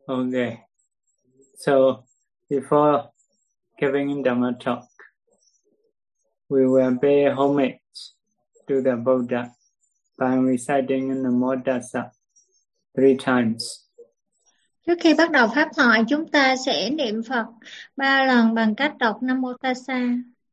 Okay. So before giving Dhamma talk, we will pay homage to the Buddha by reciting Namo Tassa 3 times. Trước khi bắt đầu pháp thoại, chúng ta sẽ niệm Phật 3 lần bằng cách đọc Nam Mô Tassa.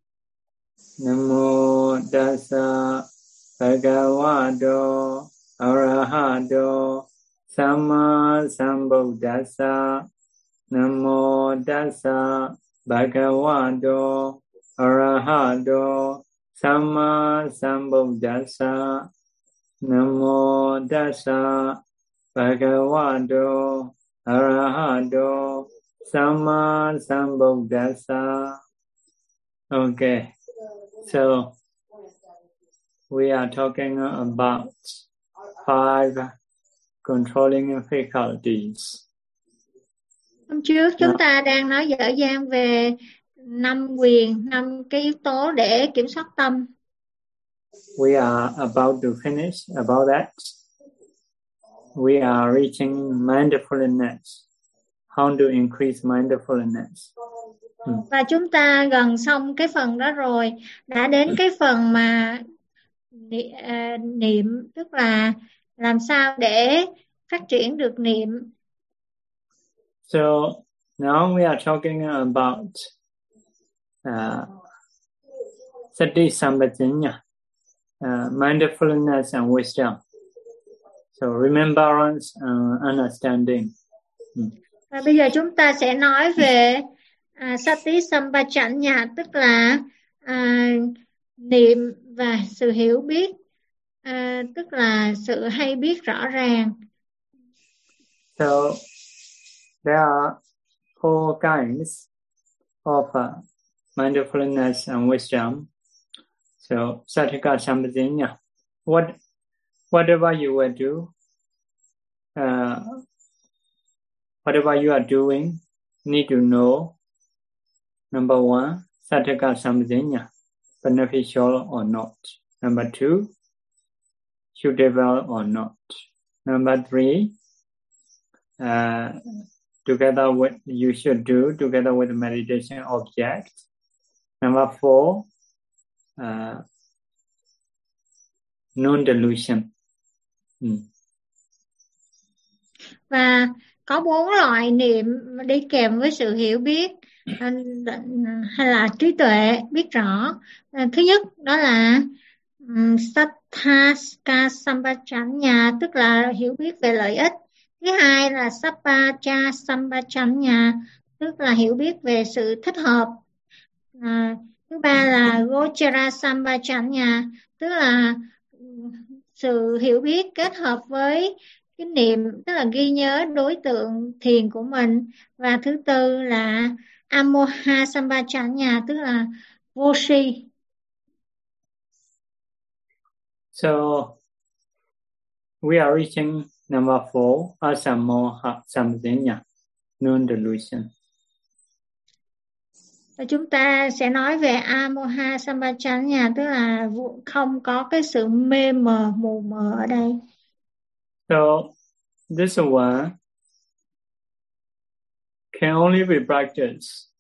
Namo Tassa Bhagavato Arahato Samma Sambuddhassa. Namo Tassa Bhagavato Arahato Samma Sambuddhassa. Namo Tassa Bhagavato Arahato Samma Sambuddhassa. Okay, so we are talking about 5 controlling faculties. Hôm trước chúng ta đang nói dở dang về 5 quyền, 5 cái yếu tố để kiểm soát tâm. We are about to finish about that. We are reaching mindfulness. How to increase mindfulness. Và chúng ta gần xong cái phần đó rồi, đã đến cái phần mà niệm, tức là làm sao để phát triển được niệm. So now we are talking about Sati Sampajanya, mindfulness and wisdom. So remembrance and understanding. Và bây giờ chúng ta sẽ nói về Sati Sampajanya, tức là niệm và sự hiểu biết, tức là sự hay biết rõ ràng. So there are 4 kinds of mindfulness and wisdom. So Satika Sampajanya, whatever you will do, whatever you are doing, need to know. Number 1, Satika Sampajanya, beneficial or not. Number 2, suitable or not. Number 3, together with you should do together with the meditation object. Number 4, non-delusion. Và có 4 loại niệm đi kèm với sự hiểu biết hay là trí tuệ, biết rõ. Thứ nhất đó là Sattaka Sampajanya, tức là hiểu biết về lợi ích. Thứ hai là Sappacha Sampajanya, tức là hiểu biết về sự thích hợp. Thứ ba là Gochara Sampajanya, tức là sự hiểu biết kết hợp với cái niệm, tức là ghi nhớ đối tượng thiền của mình. Và thứ tư là Amoha Sampajanya, tức là vô si. So we are reaching number 4, Asamoha Sampajanya, non-delusion. Và chúng ta sẽ nói về Amoha Sampajanya, tức là không có cái sự mê mờ, mù mờ ở đây. So this one can only be practiced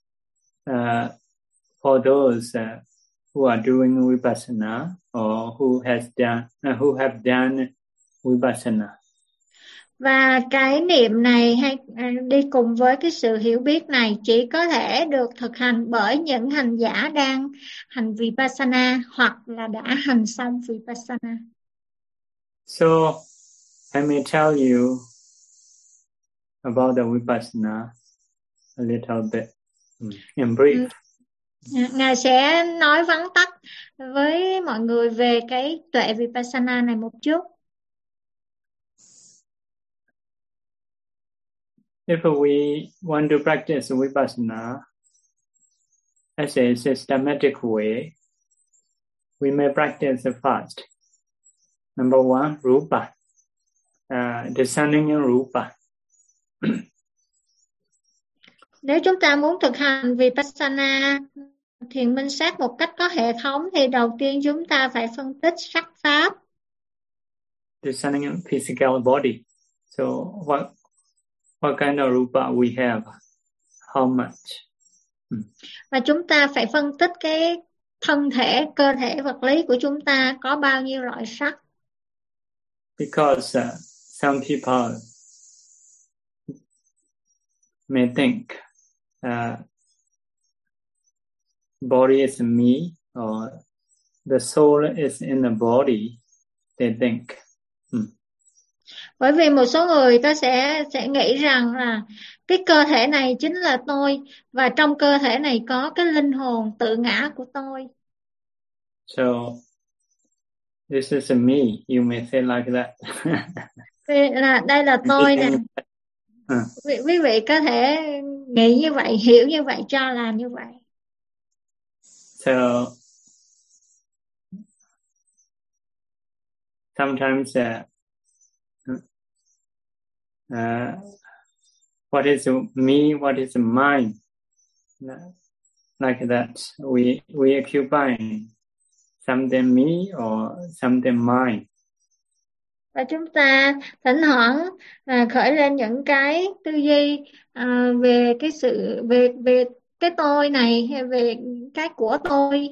for those who are doing vipassana or who have done vipassana. Và cái niệm này hay đi cùng với cái sự hiểu biết này chỉ có thể được thực hành bởi những hành giả đang hành vipassana hoặc là đã hành xong vipassana. So I may tell you about the vipassana a little bit in brief. Ngài sẽ nói vắn tắt với mọi người về cái tuệ vipassana này một chút. If we want to practice vipassana as a systematic way, we may practice first. Number 1, rupa, discerning in rupa. Nếu chúng ta muốn thực hành vipassana, thiền minh sát một cách có hệ thống, thì đầu tiên chúng ta phải phân tích sắc pháp. Discerning in physical body. So What kind of rupa we have? How much? Và chúng ta phải phân tích cái thân thể, cơ thể vật lý của chúng ta có bao nhiêu loại sắc. Because some people may think body is me or the soul is in the body. They think. Bởi vì một số người ta sẽ nghĩ rằng là cái cơ thể này chính là tôi và trong cơ thể này có cái linh hồn tự ngã của tôi. So this is me. You may say like that. Đây là tôi nè. Quý vị có thể nghĩ như vậy, hiểu như vậy, cho là như vậy. So sometimes what is me, what is mine, like that. We occupy something me or something mine. Và chúng ta thỉnh thoảng khởi lên những cái tư duy về cái sự về cái tôi này hay về cái của tôi.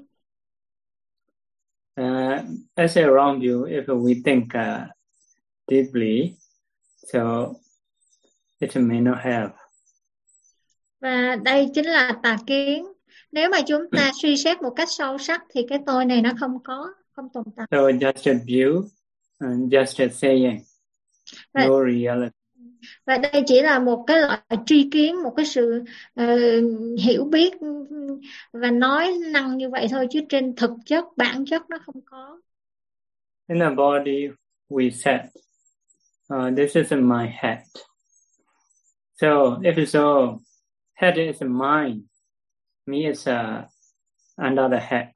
As around you, if we think deeply, so it may not have. Và đây chính là tà kiến. Nếu mà chúng ta suy xét một cách sâu sắc thì cái tôi này nó không tồn tại. So just a view, just a saying, no reality. Và đây chỉ là một cái loại tri kiến, một cái sự hiểu biết và nói năng như vậy thôi, chứ trên thực chất, bản chất nó không có. In the body, we said, this is my head. So if so, head is mine. Me is under the head.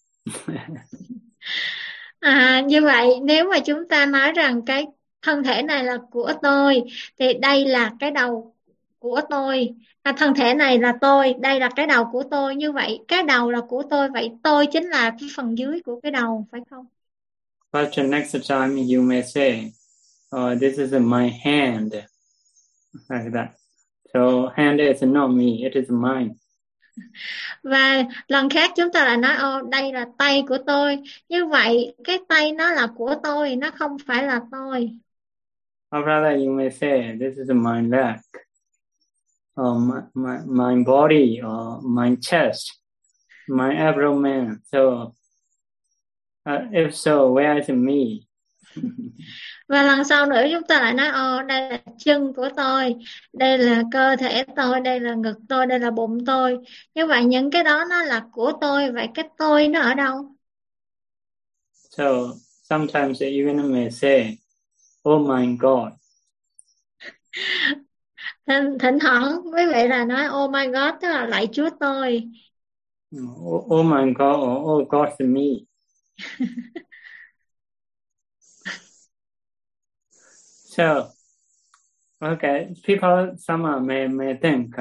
Như vậy, nếu mà chúng ta nói rằng cái thân thể này là của tôi, thì đây là cái đầu của tôi. Thân thể này là tôi, đây là cái đầu của tôi. Như vậy, cái đầu là của tôi, vậy tôi chính là cái phần dưới của cái đầu, phải không? But the next time you may say, this is my hand, like that. So hand is not me, it is mine. Và lần khác chúng ta lại nói đây là tay của tôi. Như vậy cái tay nó là của tôi, nó không phải là tôi. Or rather you may say this is my leg, or my body, or my chest, my abdomen. So if so, where is me? Và lần sau nữa chúng ta lại nói đây là chân của tôi, đây là cơ thể tôi, đây là ngực tôi, đây là bụng tôi. Như vậy những cái đó nó là của tôi, vậy cái tôi nó ở đâu? So sometimes you even may say, oh my God. Thỉnh thoảng quý vị là nói oh my God, tức là lạy Chúa tôi. Oh my God, or oh God's me. So, okay, people, some may think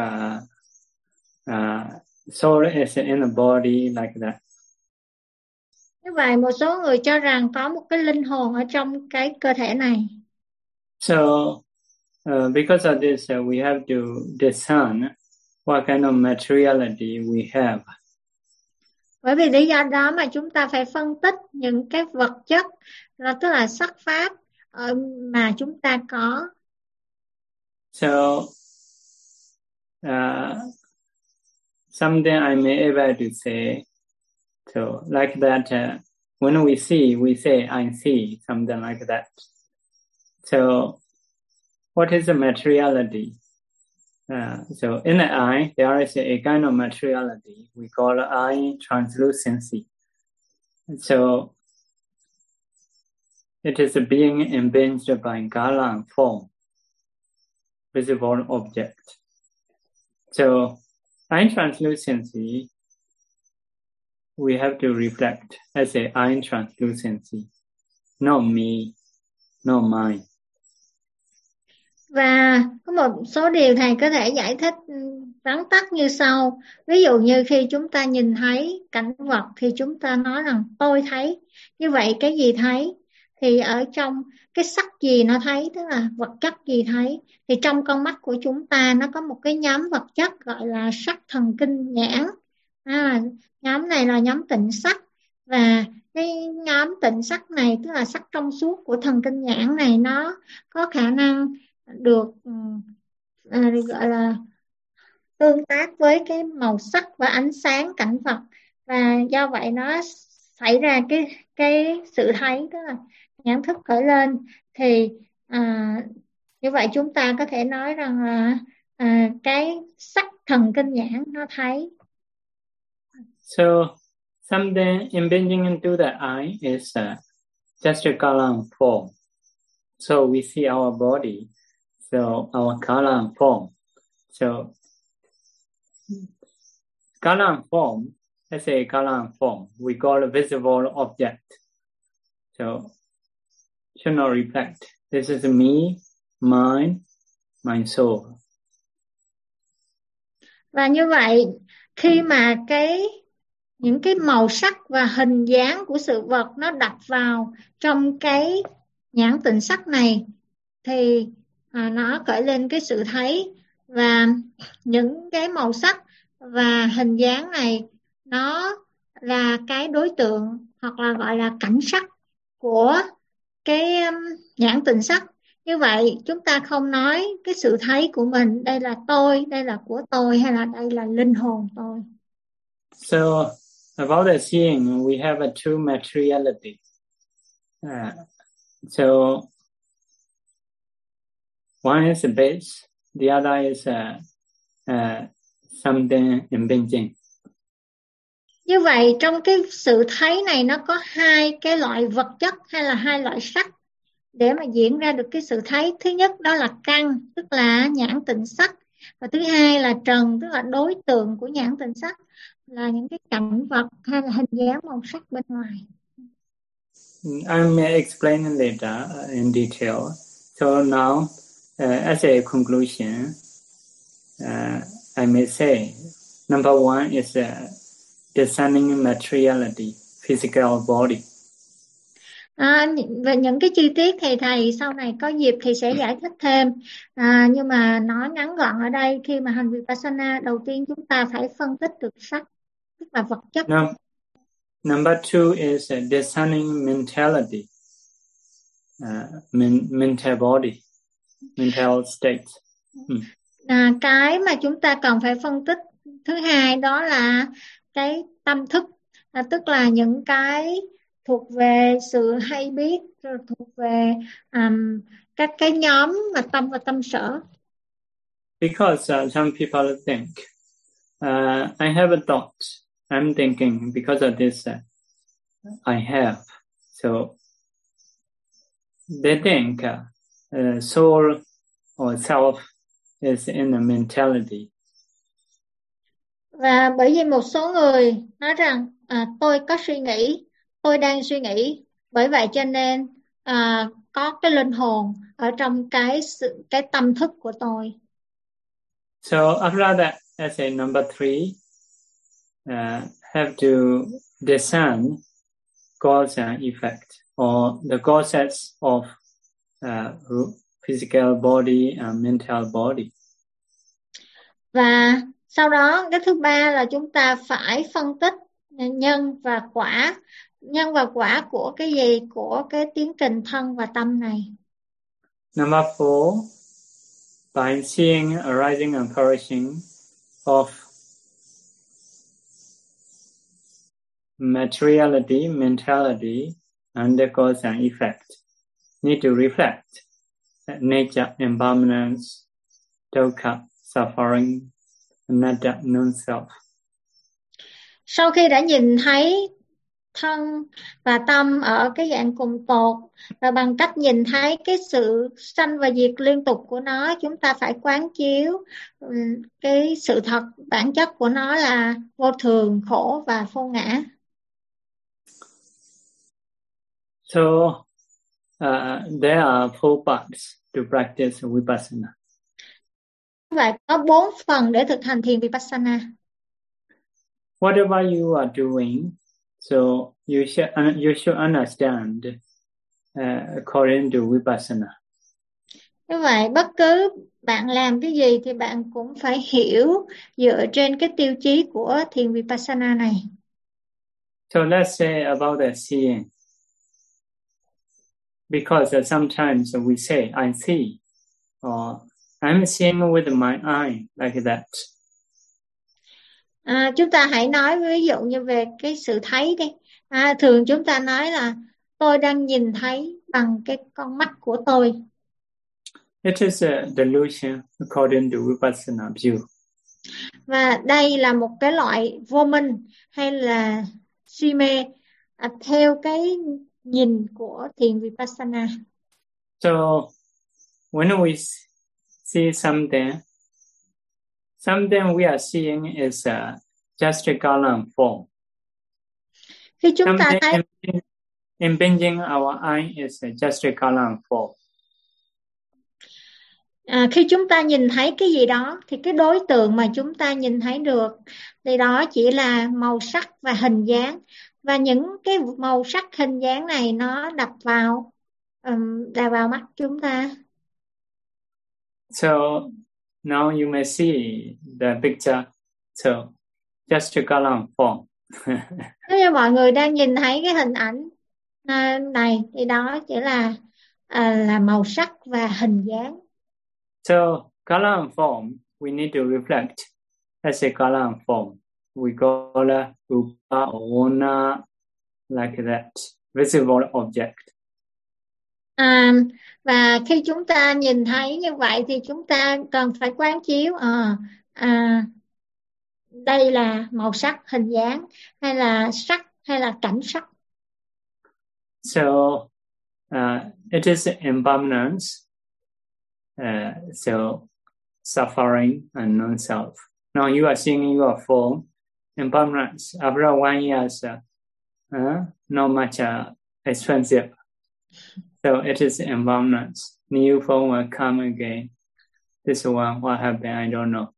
soul is in the body like that. Như vậy một số người cho rằng có một cái linh hồn ở trong cái cơ thể này. So, because of this, we have to discern what kind of materiality we have. Bởi vì lý do đó mà chúng ta phải phân tích những cái vật chất, tức là sắc pháp mà chúng ta có. So, something I may able to say, so like that, when we see, we say, I see, something like that. So, what is the materiality? So in the eye, there is a kind of materiality we call eye translucency. So it is a being impinged by kala form, visible object. So eye translucency, we have to reflect as a eye translucency, not me, not mine. Và có một số điều thầy có thể giải thích vắn tắt như sau. Ví dụ như khi chúng ta nhìn thấy cảnh vật thì chúng ta nói rằng tôi thấy. Như vậy cái gì thấy? thì ở trong cái sắc gì nó thấy, tức là vật chất gì thấy, thì trong con mắt của chúng ta nó có một cái nhóm vật chất gọi là sắc thần kinh nhãn. Nhóm này là nhóm tịnh sắc, và cái nhóm tịnh sắc này, tức là sắc trong suốt của thần kinh nhãn này, nó có khả năng được gọi là tương tác với cái màu sắc và ánh sáng cảnh vật, và do vậy nó xảy ra cái sự thấy, tức là nhãn thức khởi lên. Thì như vậy chúng ta có thể nói rằng là cái sắc thần kinh nhãn nó thấy. So something impinging into the eye is just a color and form. So we see our body, so our color and form. So color and form, let's say color and form, we call a visible object. So should not reflect. This is me, mine, my soul. Và như vậy khi mà những cái màu sắc và hình dáng của sự vật nó đặt vào trong cái nhãn tịnh sắc này, thì nó khởi lên cái sự thấy, và những cái màu sắc và hình dáng này nó là cái đối tượng, hoặc là gọi là cảnh sắc của cái nhãn tịnh sắc. Như vậy chúng ta không nói cái sự thấy của mình đây là tôi, đây là của tôi, hay là đây là linh hồn tôi. So about the seeing, we have a true materiality. So one is a base, the other is something impinging. Như vậy trong cái sự thấy này nó có hai cái loại vật chất hay là hai loại sắc để mà diễn ra được cái sự thấy. Thứ nhất đó là căn, tức là nhãn tịnh sắc, và thứ hai là trần, tức là đối tượng của nhãn tịnh sắc, là những cái cảnh vật hay là hình dáng màu sắc bên ngoài. I may explain later in detail. So now, as a conclusion, I may say, number one is discerning materiality, physical body. Về những cái chi tiết thì thầy sau này có dịp thì sẽ giải thích thêm, nhưng mà nói ngắn gọn ở đây, khi mà hành Vipassana, đầu tiên chúng ta phải phân tích được sắc, tức là vật chất. Number two is discerning mentality, mental body, mental state. Cái mà chúng ta cần phải phân tích thứ hai đó là cái tâm thức, tức là những cái thuộc về sự hay biết, thuộc về các cái nhóm mà tâm và tâm sở. Because some people think, I have a thought, I'm thinking, because of this, I have. So they think soul or self is in a mentality. Và bởi vì một số người nói rằng tôi có suy nghĩ, tôi đang suy nghĩ, bởi vậy cho nên có cái linh hồn ở trong cái tâm thức của tôi. So after that, as a number three, have to discern cause and effect, or the causes of physical body and mental body. Và sau đó cái thứ ba là chúng ta phải phân tích nhân và quả của cái gì, của cái tiến trình thân và tâm này. Number four, by seeing arising and perishing of materiality, mentality, and the cause and effect, need to reflect nature, impermanence, dukkha, suffering, anatta, non-self. Sau khi đã nhìn thấy thân và tâm ở cái dạng cùng tột, và bằng cách nhìn thấy cái sự sanh và diệt liên tục của nó, chúng ta phải quán chiếu cái sự thật bản chất của nó là vô thường, khổ và vô ngã. So there are four parts to practice Vipassana. Vậy có 4 phần để thực hành thiền Vipassana. Whatever you are doing, so you should understand according to Vipassana. Như vậy bất cứ bạn làm cái gì thì bạn cũng phải hiểu dựa trên cái tiêu chí của thiền Vipassana này. So let's say about the seeing. Because sometimes we say, I see, or I'm seeing with my eye, like that. Chúng ta hãy nói ví dụ như về cái sự thấy đi. Thường chúng ta nói là tôi đang nhìn thấy bằng cái con mắt của tôi. It is a delusion according to Vipassana view. Và đây là một cái loại vô minh hay là si mê theo cái nhìn của thiền Vipassana. So when we see something we are seeing is just a color and form. Khi chúng ta thấy impinging our eye is just a color and form. Khi chúng ta nhìn thấy cái gì đó thì cái đối tượng mà chúng ta nhìn thấy được thì đó chỉ là màu sắc và hình dáng, và những cái màu sắc hình dáng này nó đập vào mắt chúng ta. So now you may see the picture, so just a color and form. Nếu như mọi người đang nhìn thấy cái hình ảnh này thì đó chỉ là màu sắc và hình dáng. So color and form, we need to reflect as a color and form. We call it rupa or vana, like that, visible object. Và khi chúng ta nhìn thấy như vậy thì chúng ta cần phải quán chiếu đây là màu sắc, hình dáng, hay là sắc, hay là cảnh sắc. So it is impermanence, so suffering and non-self. Now you are seeing your form, impermanence. After 1 year, not much expensive. So it is impermanence. New form will come again. This one, what happened, I don't know.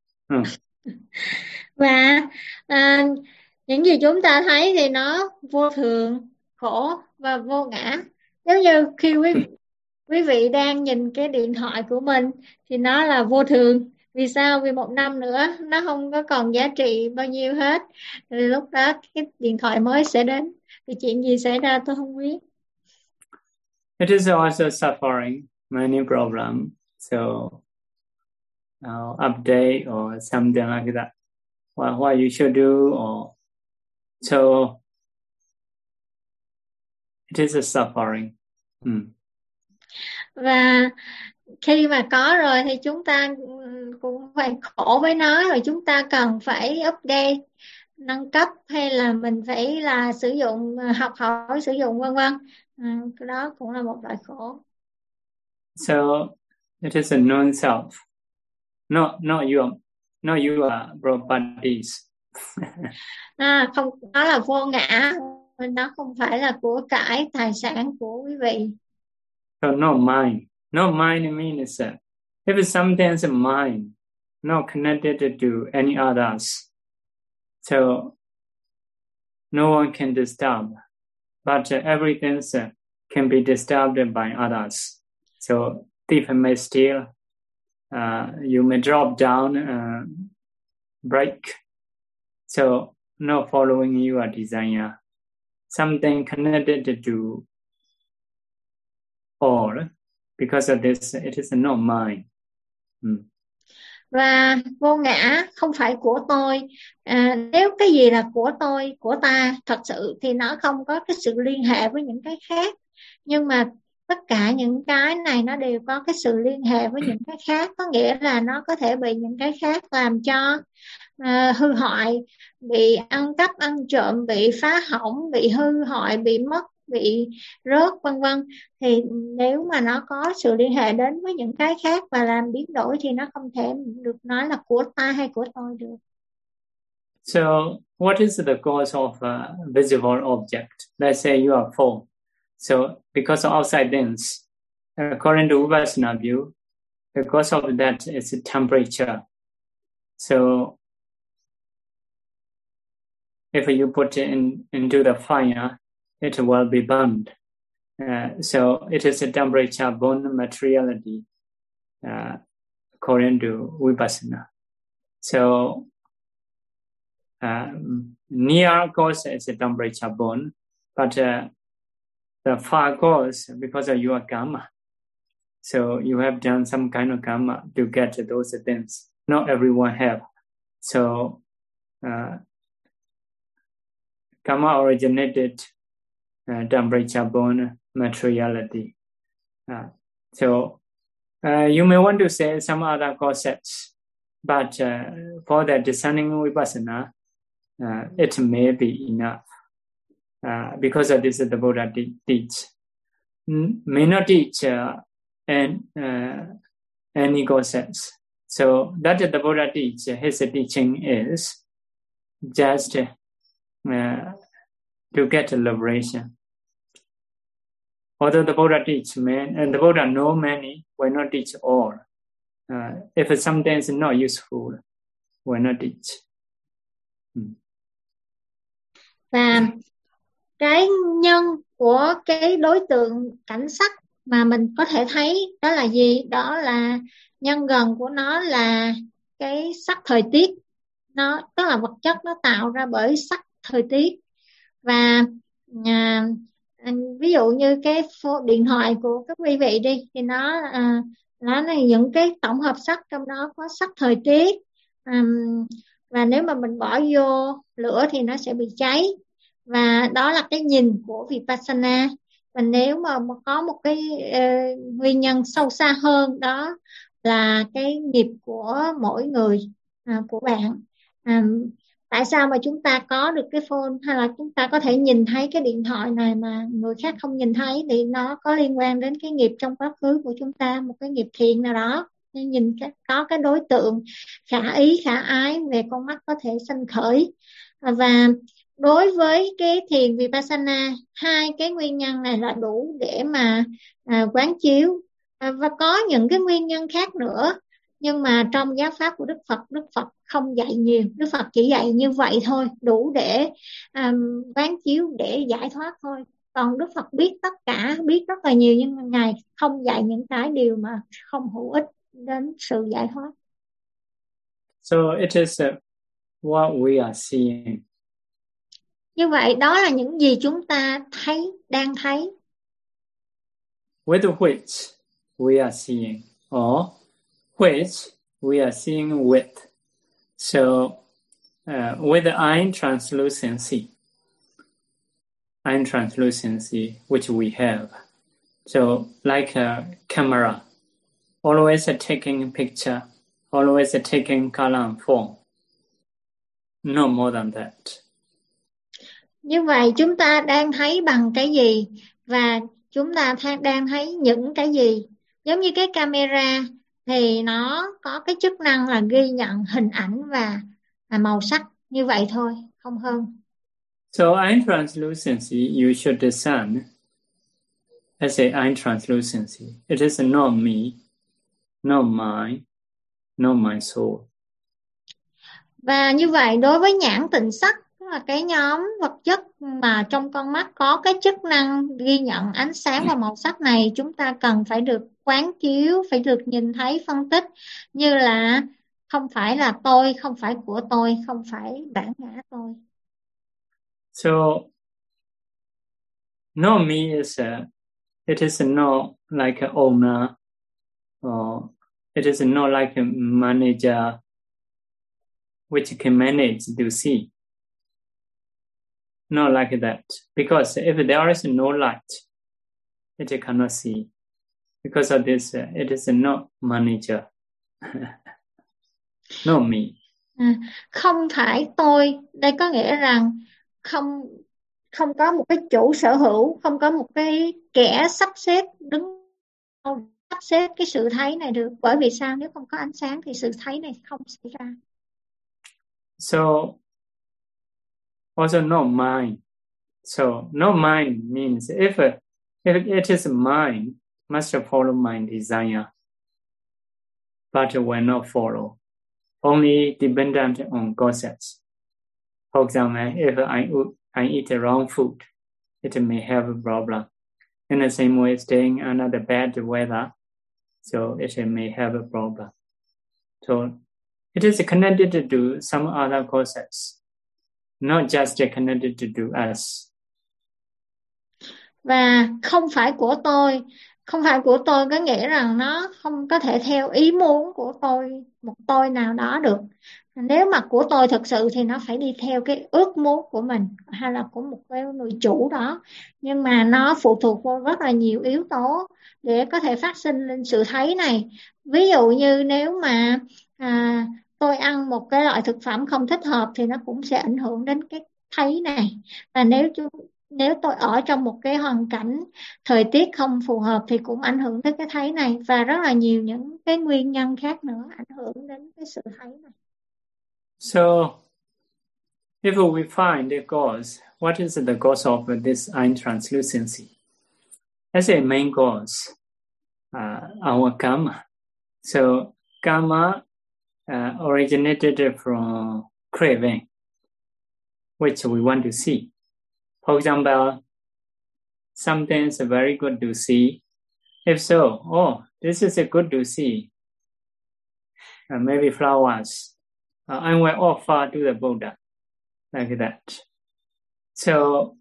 Và những gì chúng ta thấy thì nó vô thường, khổ và vô ngã. Nếu như khi quý vị đang nhìn cái điện thoại của mình thì nó là vô thường. Vì sao? Vì 1 năm nữa nó không có còn giá trị bao nhiêu hết. Thì lúc đó cái điện thoại mới sẽ đến. Thì chuyện gì xảy ra tôi không biết. It is also suffering, many problems. So update or something like that. What you should do, or so it is a suffering. Và khi mà có rồi thì chúng ta cũng phải khổ với nó, rồi chúng ta cần phải update, nâng cấp, hay là mình phải là sử dụng, học hỏi sử dụng vân vân. Cái đó cũng là một loại khổ. So it is a non-self, not your properties. Không, nó là vô ngã, nó không phải là của cải tài sản của quý vị. So no mind. No mind means if something is mind, not connected to any others, so no one can disturb. But everything can be disturbed by others. So thief may steal, you may drop down, break. So not following your desire. Something connected to all. Because of this, it is not mine. Và vô ngã không phải của tôi. Nếu cái gì là của tôi, của ta thật sự thì nó không có cái sự liên hệ với những cái khác. Nhưng mà tất cả những cái này nó đều có cái sự liên hệ với những cái khác. Có nghĩa là nó có thể bị những cái khác làm cho hư hoại, bị ăn cắp, ăn trộm, bị phá hỏng, bị hư hoại, bị mất, bị rớt vân vân. Thì nếu mà nó có sự liên hệ đến với những cái khác và làm biến đổi thì nó không thể được nói là của ta hay của tôi được. So what is the cause of visible object? Let's say you are phone. So because of outside things, according to Vipassana view, the cause of that is temperature. So if you put it into the fire, it will be burned. So it is a temperature born materiality according to Vipassana. So near cause is a temperature born, but the far cause because of your karma. So you have done some kind of karma to get those things. Not everyone have. So karma originated temperature born materiality. So you may want to say some other concepts, but for the discerning Vipassana, it may be enough. Because of this, the Buddha teach. May not teach any concepts. So that the Buddha teach, his teaching is just to get liberation. Although the Buddha teach many, and the Buddha know many, will not teach all. If sometimes not useful, will not teach. Và cái nhân của cái đối tượng cảnh sắc mà mình có thể thấy đó là gì? Đó là nhân gần của nó là cái sắc thời tiết. Nó tức là vật chất nó tạo ra bởi sắc thời tiết. Và ví dụ như cái điện thoại của các quý vị đi thì nó là những cái tổng hợp sắc, trong đó có sắc thời tiết, và nếu mà mình bỏ vô lửa thì nó sẽ bị cháy. Và đó là cái nhìn của Vipassana. Và nếu mà có một cái nguyên nhân sâu xa hơn, đó là cái nghiệp của mỗi người, của bạn. Tại sao mà chúng ta có được cái phone, hay là chúng ta có thể nhìn thấy cái điện thoại này mà người khác không nhìn thấy, thì nó có liên quan đến cái nghiệp trong quá khứ của chúng ta, một cái nghiệp thiện nào đó. Nhìn có cái đối tượng khả ý, khả ái về con mắt có thể sanh khởi. Và đối với cái thiền Vipassana, hai cái nguyên nhân này là đủ để mà quán chiếu. Và có những cái nguyên nhân khác nữa, nhưng mà trong giáo pháp của Đức Phật không dạy nhiều. Đức Phật chỉ dạy như vậy thôi, đủ để quán chiếu, để giải thoát thôi. Còn Đức Phật biết tất cả, biết rất là nhiều, nhưng mà Ngài không dạy những cái điều mà không hữu ích đến sự giải thoát. So it is what we are seeing. Như vậy đó là những gì chúng ta đang thấy. With which we are seeing, or which we are seeing with. So with the eye translucency which we have. So like a camera, always taking picture, always taking color and form. No more than that. Như vậy chúng ta đang thấy bằng cái gì, và chúng ta đang thấy những cái gì? Giống như cái camera thì nó có cái chức năng là ghi nhận hình ảnh và màu sắc, như vậy thôi, không hơn. So eye translucency, you should discern as a eye translucency. It is not me, not mine, not my soul. Và như vậy đối với nhãn tịnh sắc, tức là cái nhóm vật chất mà trong con mắt có cái chức năng ghi nhận ánh sáng và màu sắc này, chúng ta cần phải được quán chiếu, phải được nhìn thấy, phân tích như là không phải là tôi, không phải của tôi, không phải bản ngã tôi. So no me is it is not like an owner, or it is not like a manager which can manage to see. Not like that. Because if there is no light, it cannot see. Because of this, it is not manager. Not me. Không phải tôi. Đây có nghĩa rằng không có một cái chủ sở hữu, không có một cái kẻ sắp xếp cái sự thấy này được. Bởi vì sao? Nếu không có ánh sáng thì sự thấy này không xảy ra. So also not mine. So not mine means if it is mine, must follow my desire, but will not follow. Only dependent on concepts. For example, if I eat the wrong food, it may have a problem. In the same way, staying under the bad weather, so it may have a problem. So it is connected to some other causes, not just connected to us. Và không phải của tôi có nghĩa rằng nó không có thể theo ý muốn của tôi, một tôi nào đó được. Nếu mà của tôi thực sự thì nó phải đi theo cái ước muốn của mình hay là của một cái người chủ đó. Nhưng mà nó phụ thuộc vào rất là nhiều yếu tố để có thể phát sinh lên sự thấy này. Ví dụ như nếu mà tôi ăn một cái loại thực phẩm không thích hợp thì nó cũng sẽ ảnh hưởng đến cái thấy này. Và nếu tôi ở trong một cái hoàn cảnh thời tiết không phù hợp thì cũng ảnh hưởng tới cái thấy này, và rất là nhiều những cái nguyên nhân khác nữa ảnh hưởng đến cái sự thấy này. So, if we find the cause, what is the cause of this eye translucency? As a main cause, our karma. So, karma originated from craving, which we want to see. For example, something is very good to see. If so, this is good to see. Maybe flowers. I will offer to the Buddha, like that. So,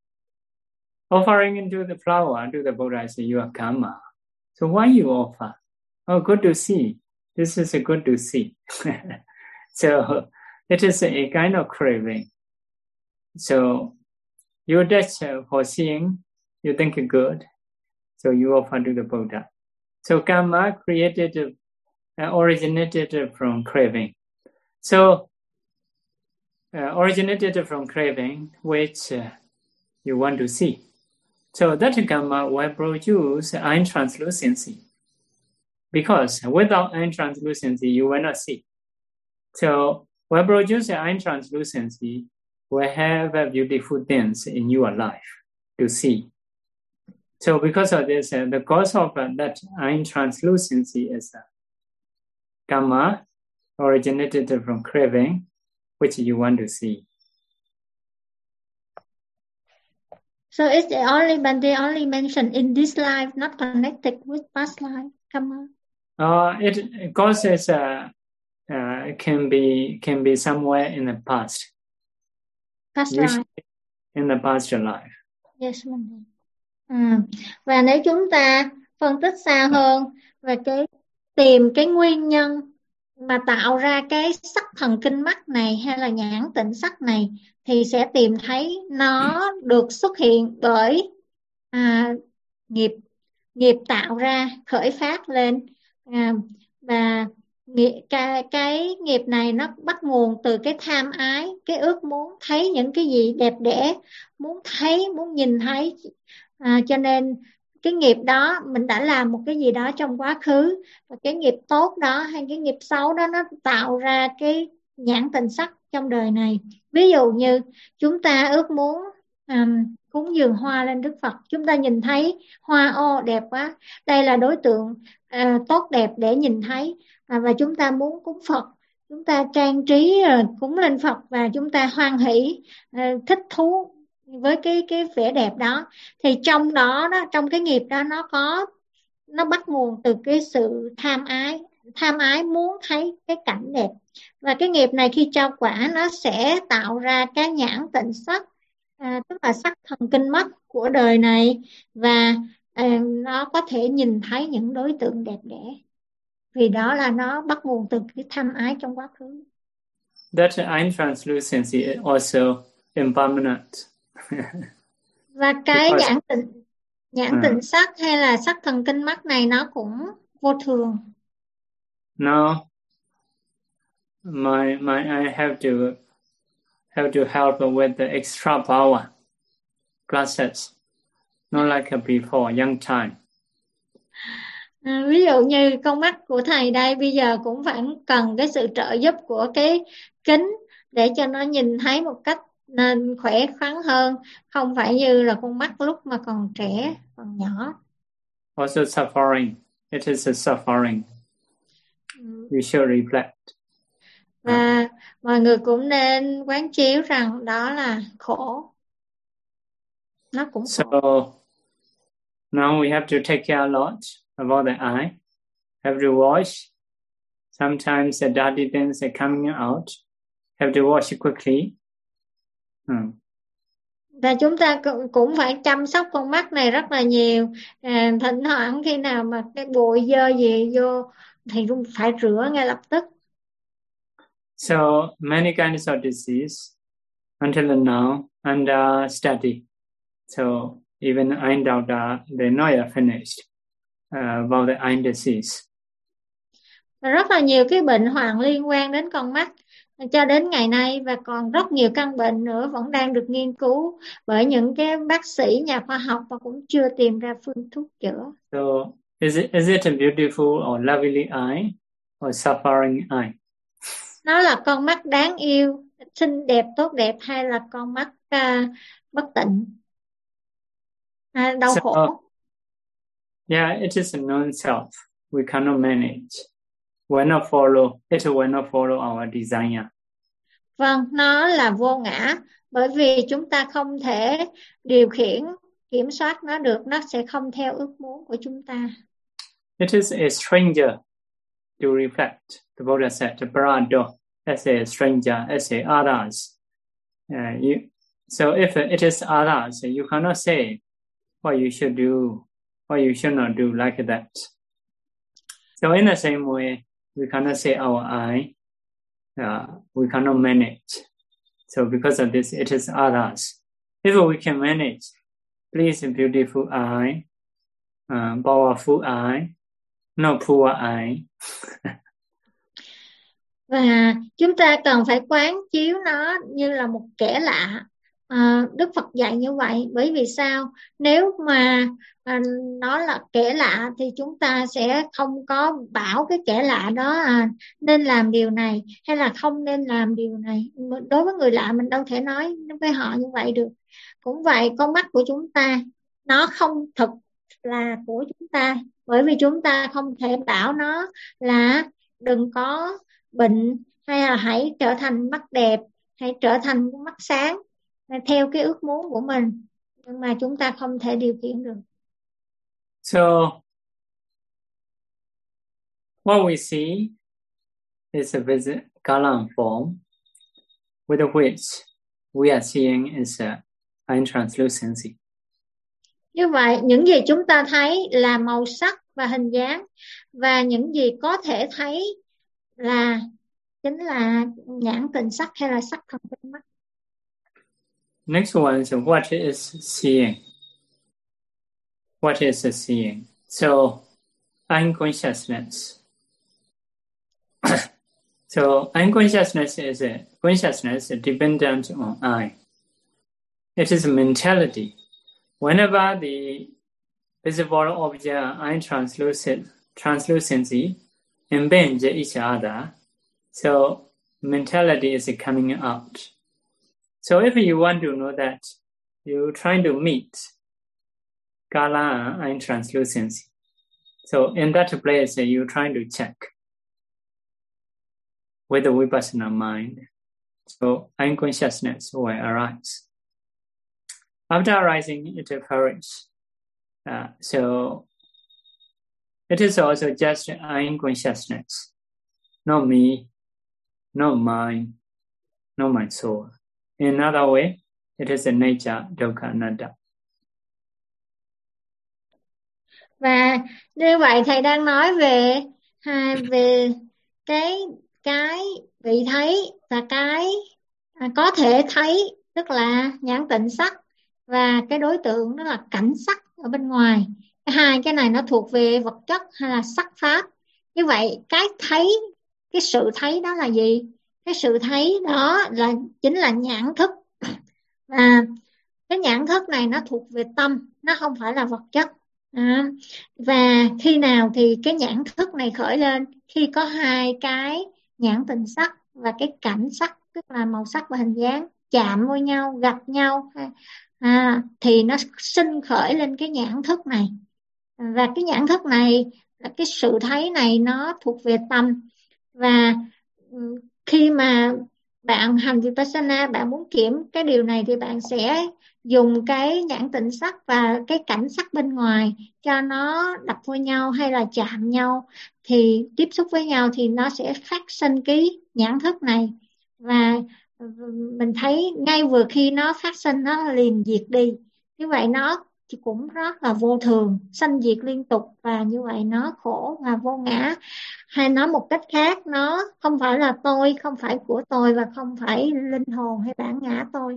offering into the flower to the Buddha is your karma. So why you offer? Oh, good to see. This is good to see. So it is a kind of craving. So you touch for seeing, you think good, so you offer to the Buddha. So karma originated from craving. So originated from craving, which you want to see. So that karma will produce eye translucency. Because without eye translucency, you will not see. So will produce eye translucency, will have beautiful things in your life to see. So because of this, the cause of that eye translucency is karma originated from craving, which you want to see. So it's they only mentioned in this life, not connected with past life. Karma. It causes can be somewhere in the past. Past life. In the past life. Yes, và nếu chúng ta phân tích xa hơn về tìm cái nguyên nhân mà tạo ra cái sắc thần kinh mắt này hay là nhãn tịnh sắc này, thì sẽ tìm thấy nó được xuất hiện bởi nghiệp tạo ra, khởi phát lên, và cái nghiệp này nó bắt nguồn từ cái tham ái, cái ước muốn thấy những cái gì đẹp đẽ, muốn nhìn thấy, cho nên cái nghiệp đó mình đã làm một cái gì đó trong quá khứ, và cái nghiệp tốt đó hay cái nghiệp xấu đó nó tạo ra cái nhãn tịnh sắc trong đời này. Ví dụ như chúng ta ước muốn cúng dường hoa lên Đức Phật, chúng ta nhìn thấy hoa đẹp quá, đây là đối tượng tốt đẹp để nhìn thấy, và chúng ta muốn cúng Phật, chúng ta trang trí cúng lên Phật và chúng ta hoan hỷ, thích thú với cái vẻ đẹp đó. Thì trong cái nghiệp đó nó bắt nguồn từ cái sự tham ái muốn thấy cái cảnh đẹp, và cái nghiệp này khi cho quả nó sẽ tạo ra cái nhãn tịnh sắc, tức là sắc thần kinh mắt của đời này, và nó có thể nhìn thấy những đối tượng đẹp đẽ, vì đó là nó bắt nguồn từ cái tham ái trong quá khứ. That eye translucency is also impermanent. Và cái nhãn tịnh sắc hay là sắc thần kinh mắt này nó cũng vô thường. Now, my I have to help with the extra power classes, not like before young time. Ví dụ như con mắt của thầy đây bây giờ cũng phải cần cái sự trợ giúp của cái kính để cho nó nhìn thấy một cách nên khỏe khoắn hơn, không phải như là con mắt lúc mà còn trẻ, còn nhỏ. Also suffering, it is a suffering. You should reflect. Và mọi người cũng nên quán chiếu rằng đó là khổ. Nó cũng khổ. So Now we have to take care a lot about the eye. Have to wash. Sometimes the dirty things are coming out. Have to wash it quickly. Và chúng ta cũng phải chăm sóc con mắt này rất là nhiều. Thỉnh thoảng khi nào mà cái bụi dơ gì vô thì cũng phải rửa ngay lập tức. So many kinds of disease until now under study. So even eye doctor, they're not yet finished about the eye disease. Và rất là nhiều cái bệnh hoạn liên quan đến con mắt cho đến ngày nay, và còn rất nhiều căn bệnh nữa vẫn đang được nghiên cứu bởi những cái bác sĩ, nhà khoa học mà cũng chưa tìm ra phương thuốc chữa. So is it a beautiful or lovely eye or suffering eye? Nó là con mắt đáng yêu, xinh đẹp, tốt đẹp, hay là con mắt bất tịnh, đau khổ? Yeah, it is a non-self. We cannot manage. It will not follow our desire. Vâng, nó là vô ngã, bởi vì chúng ta không thể điều khiển, kiểm soát nó được, nó sẽ không theo ước muốn của chúng ta. It is a stranger to reflect. The Buddha said, "Parado," as a stranger, as a others. So if it is others, you cannot say what you should do, what you should not do like that. So in the same way, we cannot say our eye. We cannot manage. So because of this, it is others. If we can manage, please, beautiful eye, powerful eye, not poor eye. Và chúng ta cần phải quán chiếu nó như là một kẻ lạ. Đức Phật dạy như vậy. Bởi vì sao? Nếu mà nó là kẻ lạ thì chúng ta sẽ không có bảo cái kẻ lạ đó nên làm điều này hay là không nên làm điều này. Đối với người lạ mình đâu thể nói với họ như vậy được. Cũng vậy, con mắt của chúng ta nó không thực là của chúng ta, bởi vì chúng ta không thể bảo nó là đừng có bệnh, hay là hãy trở thành mắt đẹp, hãy trở thành mắt sáng theo cái ước muốn của mình, nhưng mà chúng ta không thể điều khiển được. So what we see is a Kalam form with which we are seeing is eye translucency. Như vậy, những gì chúng ta thấy là màu sắc và hình dáng, và những gì có thể thấy chính là nhãn tình sắc hay là sắc thần bên mắt. Next one is what is seeing. What is seeing? So eye consciousness. So eye consciousness is a consciousness dependent on eye. It is a mentality. Whenever the visible object eye translucency impinge each other, so mentality is coming out. So if you want to know that, you're trying to meet Kala eye translucency. So in that place, you're trying to check with the Vipassana mind. So eye consciousness will arise. After arising, it perishes. So it is also just eye consciousness. Not me, not mine, not my soul. In another way, it is a nature, dukkha, anatta. Và như vậy thầy đang nói về cái vị thấy và cái có thể thấy, tức là nhãn tịnh sắc, và cái đối tượng đó là cảnh sắc ở bên ngoài. Hai cái này nó thuộc về vật chất hay là sắc pháp. Như vậy cái thấy, cái sự thấy đó là gì? Cái sự thấy đó chính là nhãn thức. Và cái nhãn thức này nó thuộc về tâm, nó không phải là vật chất. Và khi nào thì cái nhãn thức này khởi lên? Khi có hai cái nhãn tình sắc và cái cảnh sắc, tức là màu sắc và hình dáng chạm với nhau, gặp nhau, thì nó sinh khởi lên cái nhãn thức này. Và cái nhãn thức này, cái sự thấy này nó thuộc về tâm. Và khi mà bạn hành Vipassana, bạn muốn kiểm cái điều này thì bạn sẽ dùng cái nhãn tịnh sắc và cái cảnh sắc bên ngoài cho nó đập vô nhau hay là chạm nhau, thì tiếp xúc với nhau thì nó sẽ phát sinh cái nhãn thức này. Và mình thấy ngay vừa khi nó phát sinh nó liền diệt đi. Như vậy nó thì cũng rất là vô thường, sanh diệt liên tục, và như vậy nó khổ và vô ngã. Hay nói một cách khác, nó không phải là tôi, không phải của tôi, và không phải linh hồn hay bản ngã tôi.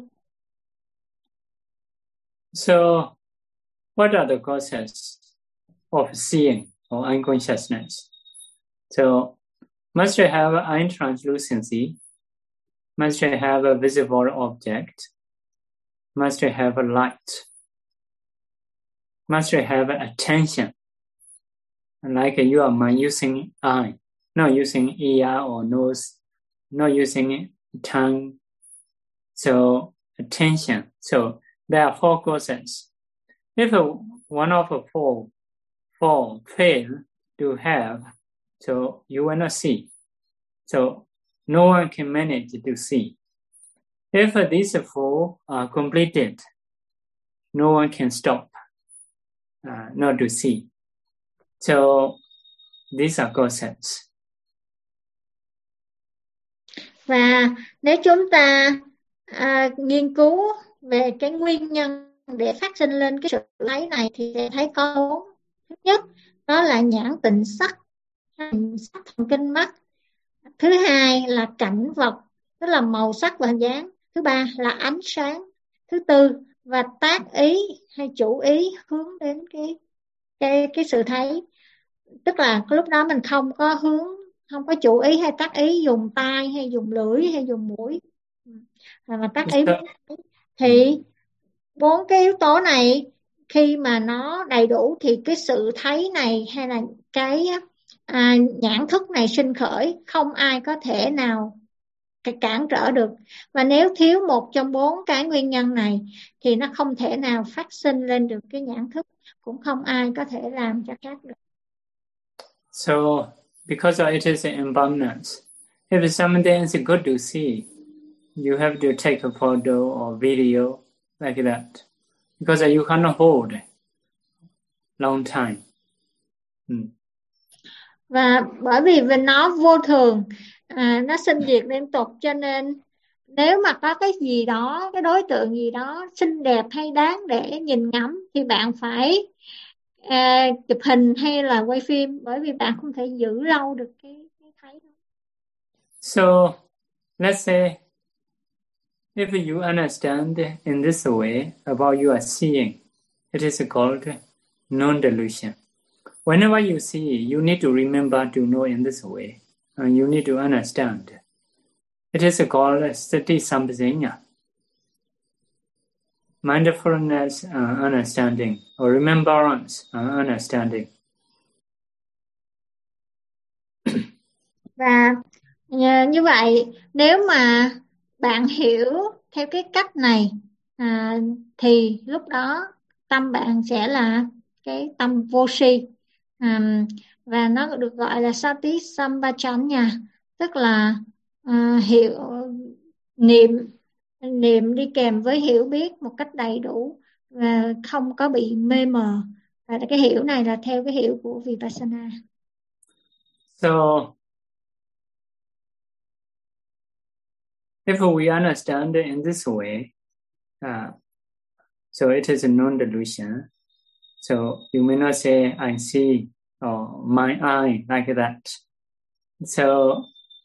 So, what are the causes of seeing or unconsciousness? So, must you have eye translucency? Must you have a visible object? Must you have a light? Must you have attention? Like you are using eye, not using ear or nose, not using tongue. So attention. So there are 4 causes. If one of the four fail to have, so you will not see. So no one can manage to see. If these 4 are completed, no one can stop not to see. So these are causes. Và nếu chúng ta nghiên cứu về cái nguyên nhân để phát sinh lên cái sự thấy này thì sẽ thấy có 4. Thứ nhất, đó là nhãn tịnh sắc, sắc thần kinh mắt. Thứ hai là cảnh vật, tức là màu sắc và hình dáng. Thứ ba là ánh sáng. Thứ tư và tác ý hay chủ ý hướng đến cái sự thấy. Tức là lúc đó mình không có hướng, không có chủ ý hay tác ý dùng tai hay dùng lưỡi hay dùng mũi, mà tác ý thì 4 cái yếu tố này khi mà nó đầy đủ thì cái sự thấy này hay là cái nhãn thức này sinh khởi, không ai có thể nào cản trở được. Và nếu thiếu một trong 4 cái nguyên nhân này thì nó không thể nào phát sinh lên được cái nhãn thức, cũng không ai có thể làm cho khác được. So because it is an impermanence, if something is good to see, you have to take a photo or video like that, because you cannot hold long time. Và bởi vì nó vô thường, nó sinh diệt liên tục, cho nên nếu mà có cái gì đó, cái đối tượng gì đó xinh đẹp hay đáng để nhìn ngắm thì bạn phải chụp hình hay là quay phim, bởi vì bạn không thể giữ lâu được cái thấy đó. So let's say if you understand in this way about your seeing, it is called non-delusion. Whenever you see, you need to remember to know in this way, and you need to understand. It is called sati sampajanya, mindfulness understanding, or remembrance understanding. Và như vậy, nếu mà bạn hiểu theo cái cách này thì lúc đó tâm bạn sẽ là cái tâm vô si, và nó được gọi là sati sampajanya, tức là hiểu niệm đi kèm với hiểu biết một cách đầy đủ và không có bị mê mờ. Và cái hiểu này là theo cái hiểu của Vipassana. So if we understand it in this way, so it is a non-delusion. So you may not say I see or my eye like that. So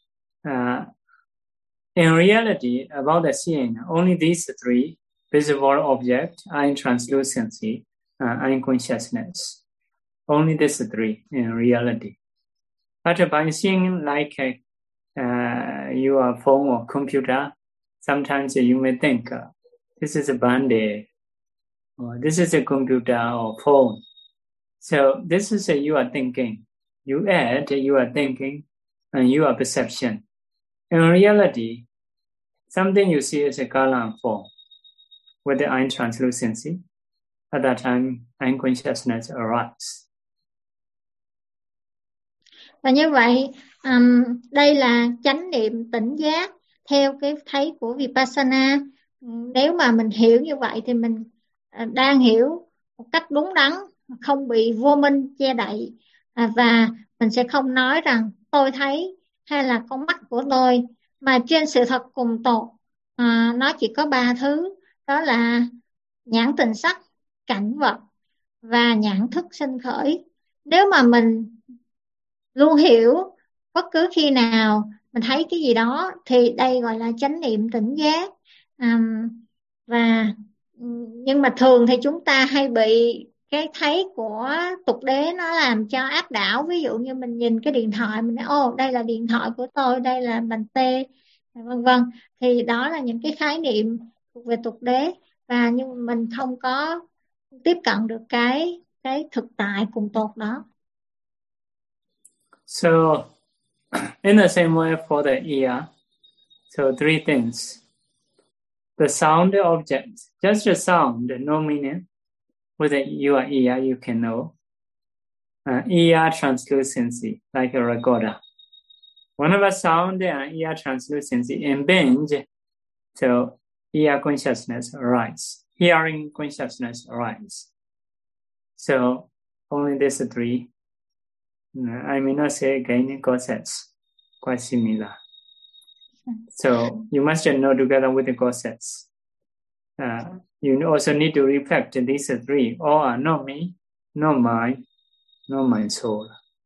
in reality, about the seeing, only these 3: visible object, eye translucency, eye consciousness. Only these 3 in reality. But by seeing like your phone or computer, sometimes you may think this is a Band-Aid, or this is a computer or phone. So this is your thinking. You add your thinking and your perception. In reality, something you see is a color and form with the eye translucency. At that time, eye consciousness arises. Và như vậy, đây là chánh niệm tỉnh giác. theo cái thấy của Vipassana. Nếu mà mình hiểu như vậy thì mình đang hiểu một cách đúng đắn, không bị vô minh che đậy, và mình sẽ không nói rằng tôi thấy hay là con mắt của tôi, mà trên sự thật cùng tột nó chỉ có 3 thứ, đó là nhãn tình sắc, cảnh vật và nhãn thức sinh khởi. Nếu mà mình luôn hiểu bất cứ khi nào mình thấy cái gì đó thì đây gọi là chánh niệm tỉnh giác. Và nhưng mà thường thì chúng ta hay bị cái thấy của tục đế nó làm cho áp đảo. Ví dụ như mình nhìn cái điện thoại, mình nói ô đây là điện thoại của tôi, đây là bàn tê, vân vân, thì đó là những cái khái niệm thuộc về tục đế, và nhưng mình không có tiếp cận được cái thực tại cùng tột đó. So, in the same way for the ear, so 3 things. The sound object, just a sound, no meaning. With your ear, you can know. Ear translucency, like a recorder. Whenever sound and ear translucency impinge, so ear consciousness arises, hearing consciousness arises. So only these 3. I may not say again concepts, quite similar. So you must know together with the concepts. You also need to reflect these 3. All are not me, not mine, not my soul.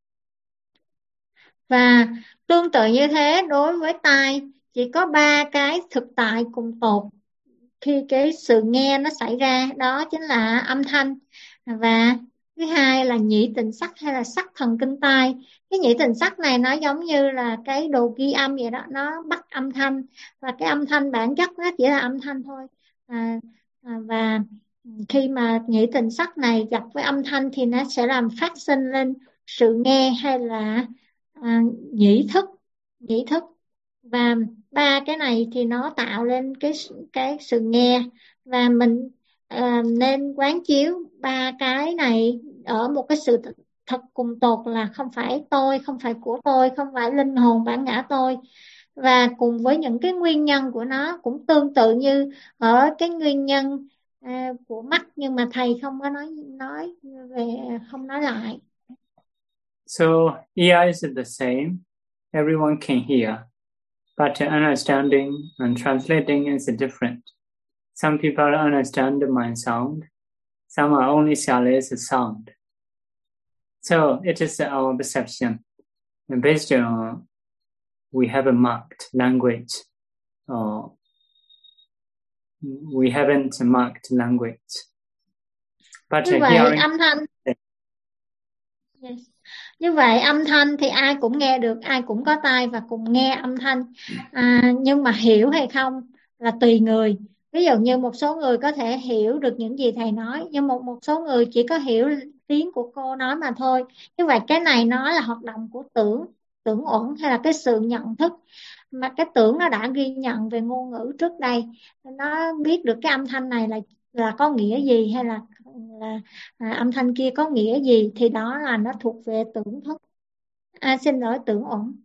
Và tương tự như thế đối với tai, chỉ có 3 cái thực tại cùng tột khi cái sự nghe nó xảy ra, đó chính là âm thanh, và thứ hai là nhĩ tịnh sắc hay là sắc thần kinh tai. Cái nhĩ tịnh sắc này nó giống như là cái đồ ghi âm vậy đó, nó bắt âm thanh, và cái âm thanh bản chất nó chỉ là âm thanh thôi. Và khi mà nhĩ tịnh sắc này gặp với âm thanh thì nó sẽ làm phát sinh lên sự nghe hay là nhĩ thức, và 3 cái này thì nó tạo lên cái sự nghe, và mình nên quán chiếu 3 cái này ở một cái sự thật cùng tột, là không phải tôi, không phải của tôi, không phải linh hồn bản ngã tôi. Và cùng với những cái nguyên nhân của nó cũng tương tự như ở cái nguyên nhân của mắt, nhưng mà thầy không có nói về, không nói lại. So ear is the same, everyone can hear, but understanding and translating is different. Some people understand my sound, some are only silent sound. So it is our perception, and based on we have a marked language, or we haven't marked language. But Như vậy hearing, âm thanh, yes. Như vậy âm thanh thì ai cũng nghe được, ai cũng có tai và cùng nghe âm thanh, nhưng mà hiểu hay không là tùy người. Ví dụ như một số người có thể hiểu được những gì thầy nói, nhưng một số người chỉ có hiểu tiếng của cô nói mà thôi. Như vậy cái này nó là hoạt động của tưởng uẩn hay là cái sự nhận thức, mà cái tưởng nó đã ghi nhận về ngôn ngữ trước đây, nó biết được cái âm thanh này là có nghĩa gì, hay là âm thanh kia có nghĩa gì, thì đó là nó thuộc về tưởng thức. Xin lỗi, tưởng uẩn.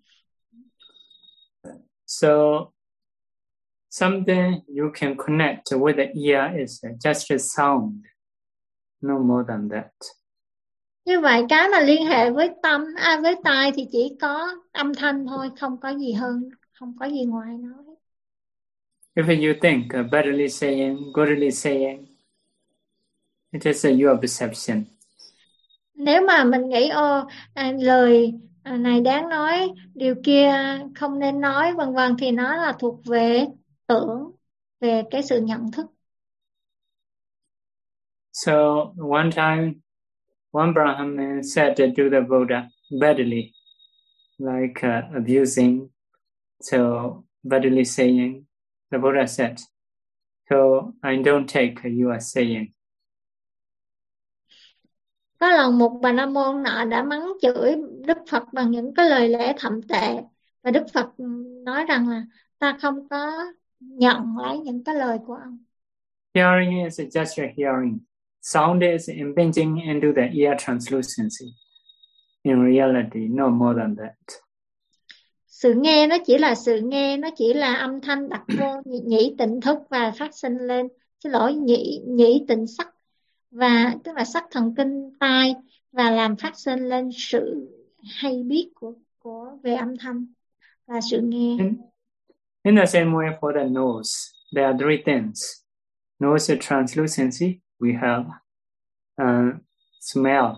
So something you can connect with the ear is just a sound, no more than that. Như vậy cái mà liên hệ với với tai thì chỉ có âm thanh thôi, không có gì hơn, không có gì ngoài nó. If you think badly saying, goodly saying, it is your perception. Nếu mà mình nghĩ lời này đáng nói, điều kia không nên nói, vân vân, thì nó là thuộc về tưởng, về cái sự nhận thức. So one time, one Brahmin said to the Buddha badly, like abusing, so badly saying. The Buddha said, so I don't take your saying. Có lần một bà la môn nọ đã mắng chửi Đức Phật bằng những cái lời lẽ thậm tệ, và Đức Phật nói rằng là ta không có nhận lấy những cái lời của ông. Hearing is just a hearing. Sound is impinging into the ear translucency. In reality, no more than that. Sự nghe nó chỉ là sự nghe, nó chỉ là âm thanh đặt vô nhĩ tịnh thức và phát sinh lên, xin lỗi, nhĩ tịnh sắc, và tức là sắc thần kinh tai, và làm phát sinh lên sự hay biết của về âm thanh là sự nghe. In the same way for the nose, there are three things. Nose translucency, we have smell,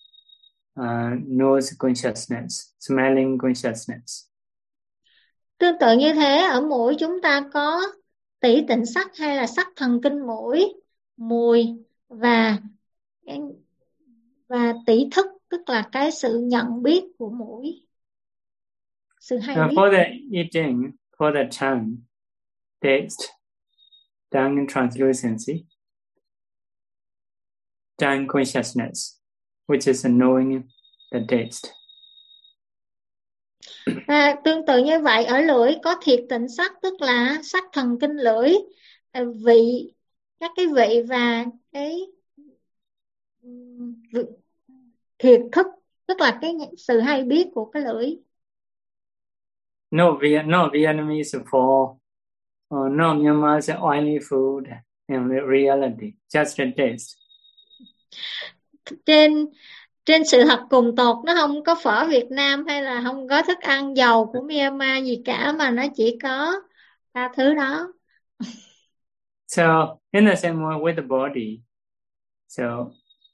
nose consciousness, smelling consciousness. Tương tự như thế, ở mũi chúng ta có tỷ tịnh sắc hay là sắc thần kinh mũi, mùi và tỷ thức, tức là cái sự nhận biết của mũi, sự hay biết. For the eating, for the tongue, taste, tongue translucency, tongue consciousness, which is knowing the taste. Tương tự như vậy, ở lưỡi có thiệt tịnh sắc, tức là sắc thần kinh lưỡi, vị, các cái vị và cái thiệt thức, tức là cái sự hay biết của cái lưỡi. No Vietnamese for no Myanmar's oily food in reality, just a taste. Trên sự thật cùng tột, nó không có phở Việt Nam hay là không có thức ăn dầu của Myanmar gì cả, mà nó chỉ có ba thứ đó. So in the same way with the body, so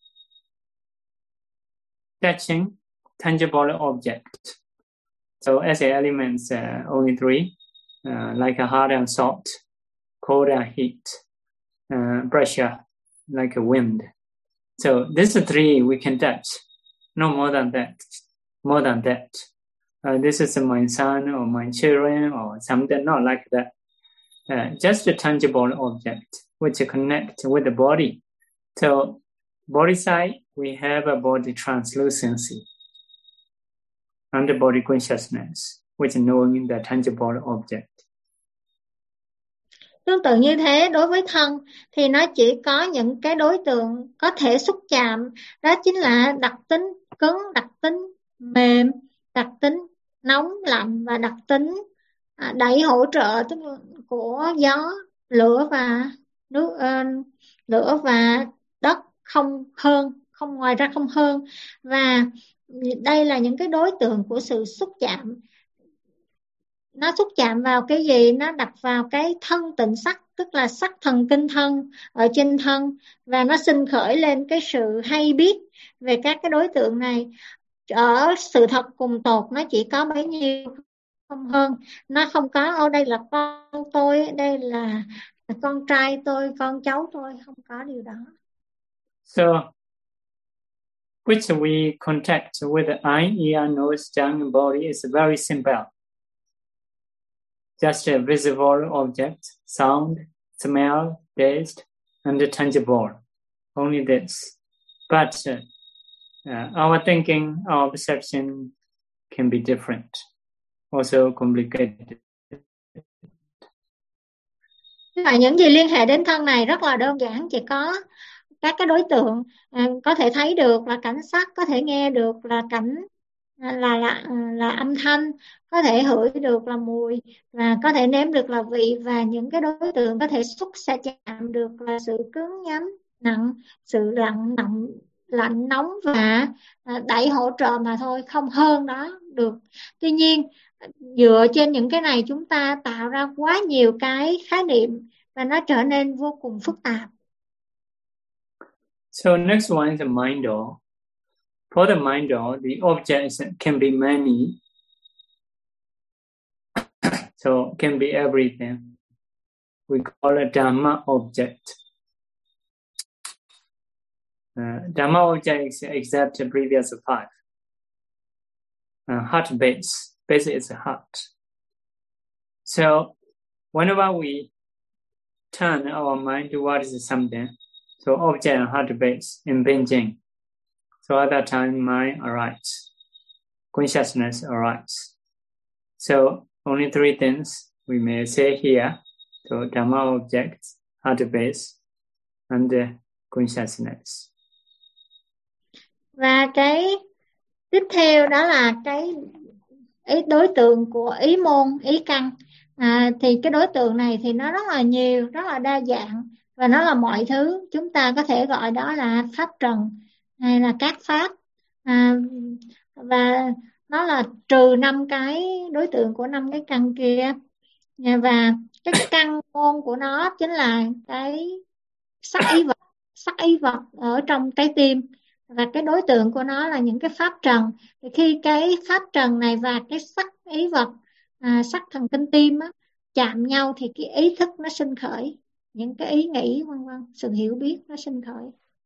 touching tangible object. So as elements, only three, like a hard and soft, cold and heat, pressure, like a wind. So these three we can touch, no more than that. More than that, this is my son or my children or something, not like that. Just a tangible object which connect with the body. So body side, we have a body translucency and the body consciousness, which knowing the tangible object. Tương tự như thế, đối với thân thì nó chỉ có những cái đối tượng có thể xúc chạm, đó chính là đặc tính cứng, đặc tính mềm, đặc tính nóng lạnh và đặc tính đẩy hỗ trợ, tức là của gió, lửa và nước, lửa và đất, không hơn, không, ngoài ra không hơn. Và đây là những cái đối tượng của sự xúc chạm. Nó xúc chạm vào cái gì? Nó đặt vào cái thân tịnh sắc, tức là sắc thần kinh thân ở trên thân, và nó sinh khởi lên cái sự hay biết về các cái đối tượng này. Ở sự thật cùng tột, nó chỉ có bấy nhiêu, không hơn. Nó không có đây là con tôi, đây là con trai tôi, con cháu tôi, không có điều đó. So which we contact with the eye, ear, nose, tongue, and body is very simple. Just a visible object, sound, smell, taste, and the tangible. Only this. But our thinking, our perception can be different, also complicated. Là những gì liên hệ đến thân này rất là đơn giản, chỉ có các cái đối tượng có thể thấy được là cảnh sắc, có thể nghe được là cảnh, là âm thanh, có thể hửi được là mùi, và có thể nếm được là vị, và những cái đối tượng có thể xúc sẽ chạm được là sự cứng nhắm, nặng, sự lạnh nóng và đẩy hỗ trợ mà thôi, không hơn đó được. Tuy nhiên dựa trên những cái này chúng ta tạo ra quá nhiều cái khái niệm và nó trở nên vô cùng phức tạp. So next one is the mind door. For the mind door, the objects can be many. So can be everything. We call it Dhamma object. Dhamma object is except the previous five. Heart base. Base is a heart. So whenever we turn our mind towards something, so object and heart base impinging. So at that time, mind arises, consciousness arises. So only three things we may say here. So Dhamma object, heart base, and consciousness. Và cái tiếp theo đó là cái đối tượng của ý môn, ý căn. Thì cái đối tượng này thì nó rất là nhiều, rất là đa dạng, và nó là mọi thứ. Chúng ta có thể gọi đó là pháp trần hay là các pháp. Và nó là trừ 5 cái đối tượng của 5 cái căn kia. Và cái căn môn của nó chính là cái sắc ý vật, sắc ý vật ở trong trái tim. Và cái đối tượng của nó là những cái pháp trần. Thì khi cái pháp trần này và cái sắc ý vật, sắc thần kinh tim á, chạm nhau thì cái ý thức nó sinh khởi, những cái ý nghĩ vân vân, sự hiểu biết nó sinh khởi.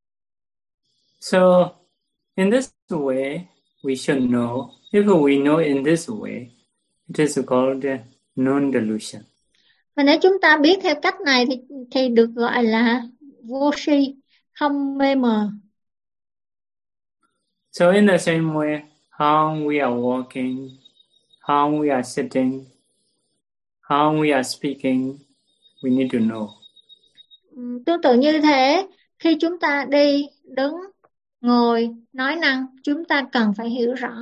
So in this way, we should know. If we know in this way, it is called non-delusion. Và nếu chúng ta biết theo cách này thì được gọi là vô si, không mê mờ. So in the same way, how we are walking, how we are sitting, how we are speaking, we need to know. Tương tự như thế, khi chúng ta đi, đứng, ngồi, nói năng, chúng ta cần phải hiểu rõ.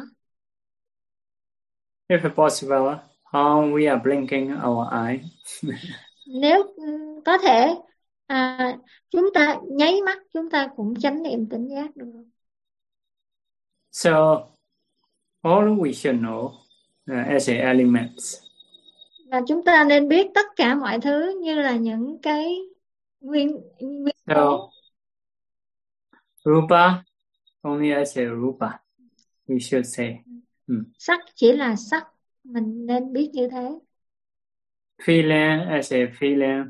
If possible, how we are blinking our eye. Nếu có thể, chúng ta nháy mắt, chúng ta cũng chánh niệm tỉnh giác được. So all we should know as a elements. Và chúng ta nên biết tất cả mọi thứ như là những cái nguyên So rupa only as a rupa, we should say. Sắc chỉ là sắc, mình nên biết như thế. Feeling as a feeling.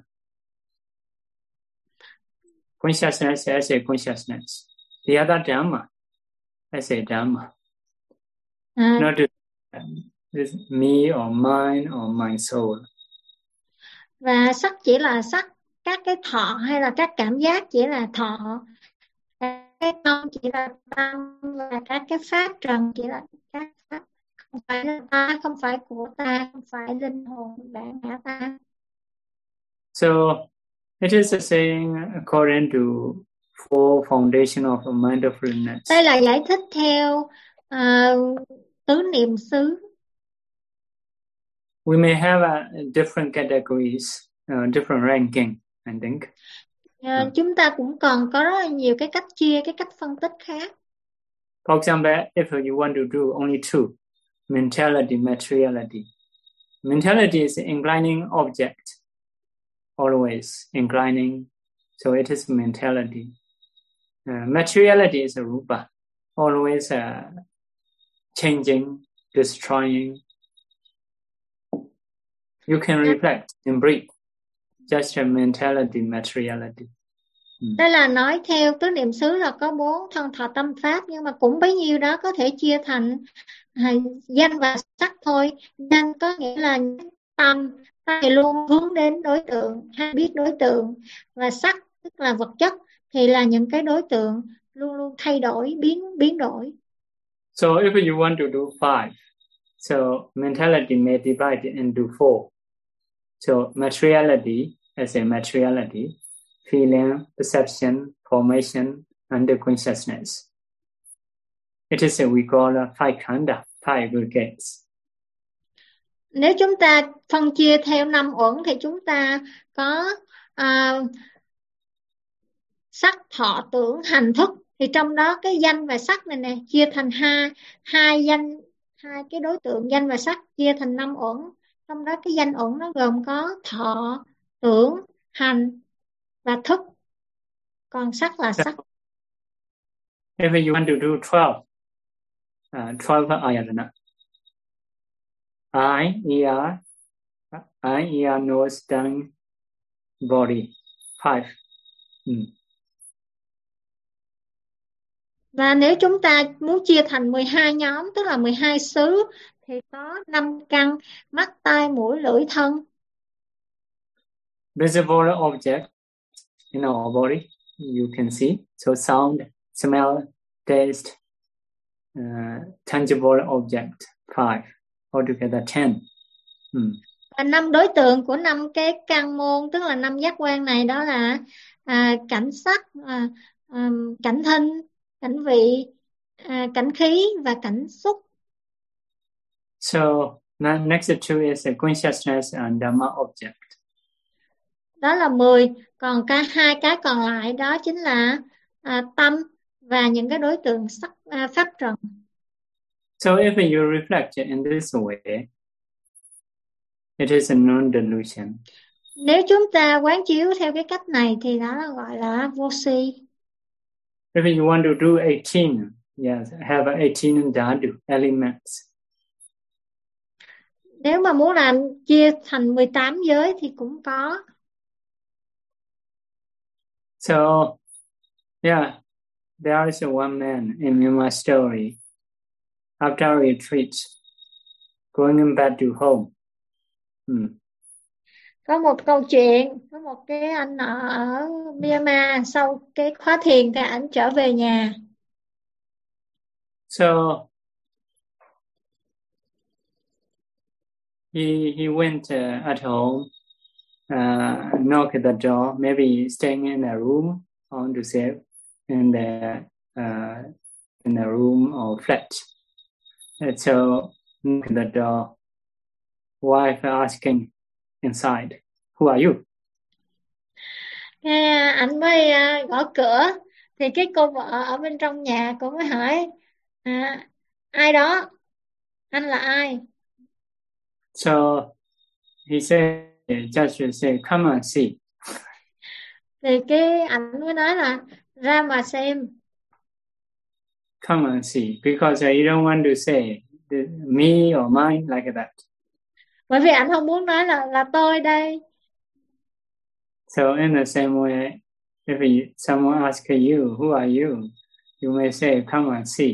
Consciousness as a consciousness. The other dhamma as a dhamma. Not this me or mine or my soul. Và sắc chỉ là sắc, các cái thọ hay là các cảm giác chỉ là thọ, các cái tâm chỉ là tâm, và các cái pháp trần chỉ là các pháp. Không phải là ta, không phải của ta, không phải linh hồn bản ngã ta. So it is a saying according to four foundation of mindfulness. Đây là giải thích theo tứ niệm xứ. We may have different categories, different ranking, I think. Chúng ta cũng còn có rất là nhiều cái cách chia, cái cách phân tích khác. For example, if you want to do only two, mentality, materiality. Mentality is an inclining object, always inclining, so it is mentality. Materiality is a rupa, always changing, destroying. You can reflect and breathe. Just a mentality, materiality. Đây là nói theo tứ niệm xứ là có 4 thân thọ tâm pháp, nhưng mà cũng bấy nhiêu đó có thể chia thành danh và sắc thôi. Danh có nghĩa là tâm thì luôn hướng đến đối tượng, hay biết đối tượng, và sắc tức là vật chất thì là những cái đối tượng luôn luôn thay đổi, biến đổi. So if you want to do 5, so mentality may divide into 4. So materiality as a materiality, feeling, perception, formation, and consciousness. It is we call 5 khanda, 5 aggregates. Nếu chúng ta phân chia theo 5 uẩn thì chúng ta có sắc, thọ, tưởng, hành, thức. Thì trong đó cái danh và sắc này nè chia thành hai cái đối tượng danh và sắc chia thành 5 uẩn. Trong đó cái danh uẩn nó gồm có thọ, tưởng, hành và thức. Còn sắc là sắc. If you want to do 12 ayatana. Eye, ear, nose, tongue, body. 5. Và nếu chúng ta muốn chia thành 12 nhóm, tức là 12 xứ, thì có 5 căn: mắt, tai, mũi, lưỡi, thân. Visible object in our body, you can see. So sound, smell, taste, tangible object, 5. Altogether 10. Và 5 đối tượng của 5 cái căn môn, tức là 5 giác quan này, đó là cảnh sắc, cảnh thinh, cảnh vị, cảnh khí và cảnh xúc. So next two is consciousness and Dhamma object. Đó là 10. Còn hai cái còn lại đó chính là tâm và những cái đối tượng pháp trần. So if you reflect in this way, it is a non-delusion. Nếu chúng ta quán chiếu theo cái cách này thì đó là gọi là vô si. If you want to do 18, yes, have 18 dhatu elements. Nếu mà muốn làm chia thành 18 giới thì cũng có. So, yeah, there is one man in my story. After retreat, going back to home. Có một câu chuyện, có một cái anh ở Myanmar sau cái khóa thiền thì anh trở về nhà. So he went at home, knocked at the door, maybe staying in a room, on to say, in a room or flat. And so knocked at the door. Wife asking inside, who are you? Anh mới gõ cửa thì cái cô vợ ở bên trong nhà cô mới hỏi ai đó, anh là ai? So he said, just say, come and see. Thì cái anh mới nói là ra mà xem. Come and see, because you don't want to say me or mine like that. Bởi vì anh không muốn nói là tôi đây. So in the same way, if someone asks you, who are you? You may say, come and see.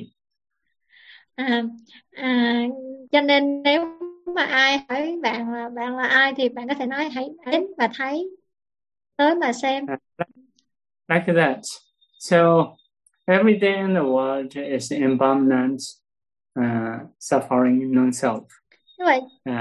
Cho nên nếu mà ai hỏi bạn là ai thì bạn có thể nói hãy đến và thấy, tới mà xem. Like that. So everything in the world is impermanent, suffering, non-self. Như vậy,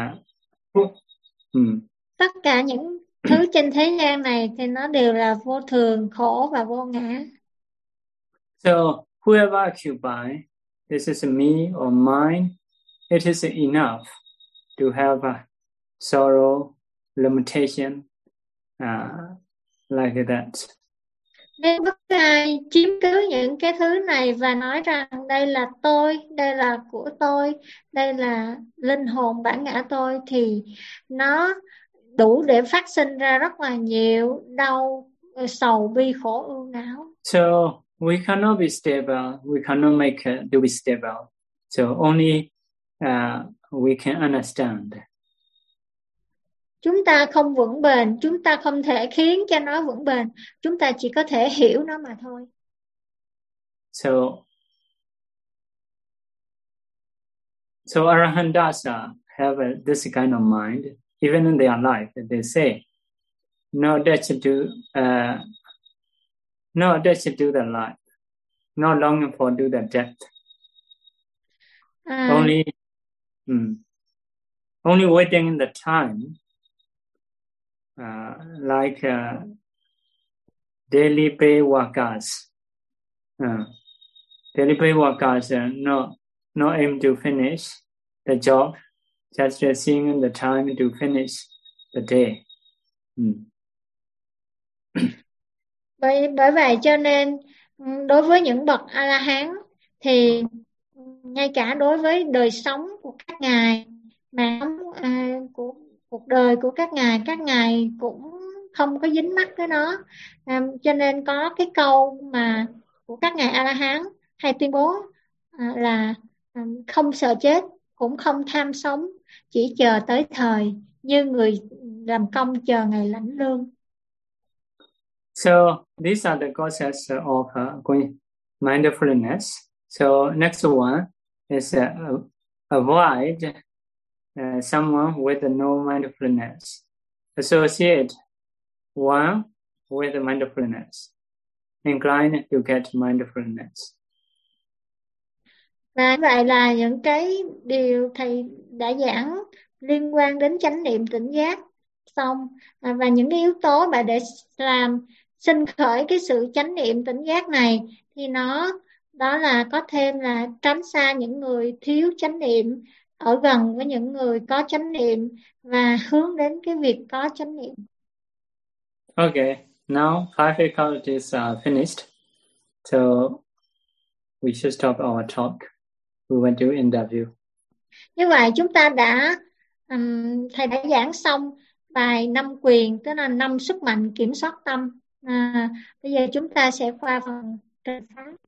tất cả những thứ trên thế gian này thì nó đều là vô thường, khổ và vô ngã. So whoever occupy, this is me or mine, it is enough to have a sorrow, limitation, like that. Nên bất cứ ai chiếm cứ những cái thứ này và nói rằng đây là tôi, đây là của tôi, đây là linh hồn bản ngã tôi thì nó đủ để phát sinh ra rất là nhiều đau, sầu, bi, khổ, ưu não. So we cannot be stable. We cannot make it to be stable. So only we can understand. Chúng ta không vững bền, chúng ta không thể khiến cho nó vững bền, chúng ta chỉ có thể hiểu nó mà thôi. So Arahantasa have this kind of mind. Even in their life, they say, no attached to the life, not longing for to the death. Only waiting in the time, like daily pay workers. Daily pay workers no aim to finish the job, just seeing the time to finish the day. Bởi vậy cho nên đối với những bậc A-la-hán thì ngay cả đối với đời sống của các ngài mà của cuộc đời của các ngài cũng không có dính mắc với nó. Cho nên có cái câu mà của các ngài A-la-hán hay tuyên bố là không sợ chết, cũng không tham sống, chỉ chờ tới thời, như người làm công chờ ngày lãnh lương. So these are the causes of mindfulness. So next one is avoid someone with no mindfulness. Associate one with mindfulness. Incline to get mindfulness. Và vậy là những cái điều thầy đã giảng liên quan đến chánh niệm tỉnh giác xong, và những cái yếu tố mà để làm sinh khởi cái sự chánh niệm tỉnh giác này thì đó là có thêm là tránh xa những người thiếu chánh niệm, ở gần với những người có chánh niệm và hướng đến cái việc có chánh niệm. Okay, now 5 faculties are finished. So we should stop our talk. We want to interview. Như vậy chúng ta thầy đã giảng xong bài 5 quyền, tức là 5 sức mạnh kiểm soát tâm. Bây giờ chúng ta sẽ qua phần trình phán.